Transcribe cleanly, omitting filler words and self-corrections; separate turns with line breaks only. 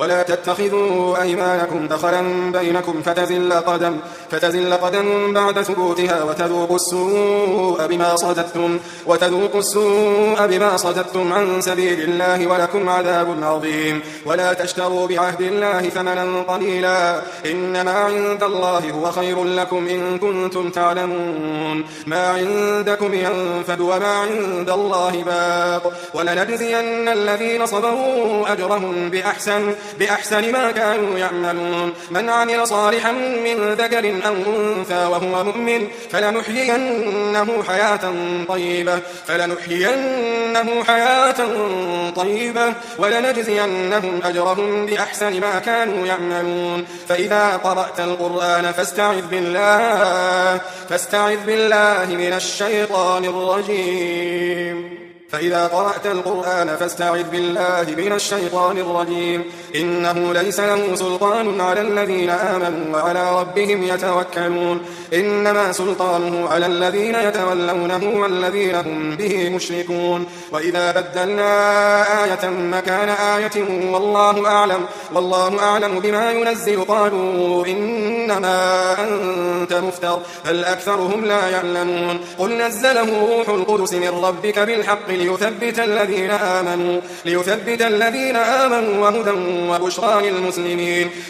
ولا تتخذوا أيمانكم دخلا بينكم فتزل قدم بعد ثبوتها وتذوقوا السوء بما صددتم عن سبيل الله ولكم عذاب عظيم. ولا تشتروا بعهد الله ثمنا قليلا إنما عند الله هو خير لكم إن كنتم تعلمون. ما عندكم ينفد وما عند الله باق ولنجزين الذين صبروا أجرهم بأحسن ما كانوا يعملون. من عمل صالحا من ذكر أو أنثى وهو مؤمن فلنحيينه حياة طيبة ولنجزينهم أجرهم بأحسن ما كانوا يعملون. فإذا قرأت القرآن فاستعذ بالله من الشيطان الرجيم إنه ليس له سلطان على الذين آمنوا وعلى ربهم يتوكلون. إنما سلطانه على الذين يتولونه والذين هم به مشركون. وإذا بدلنا آية مكان آية والله أعلم بما ينزل قالوا إنما أنت مفتر بل أكثرهم لا يعلمون. قل نزله روح القدس من ربك بالحق ليثبت الذين آمنوا وهدى وبشرى للمسلمين.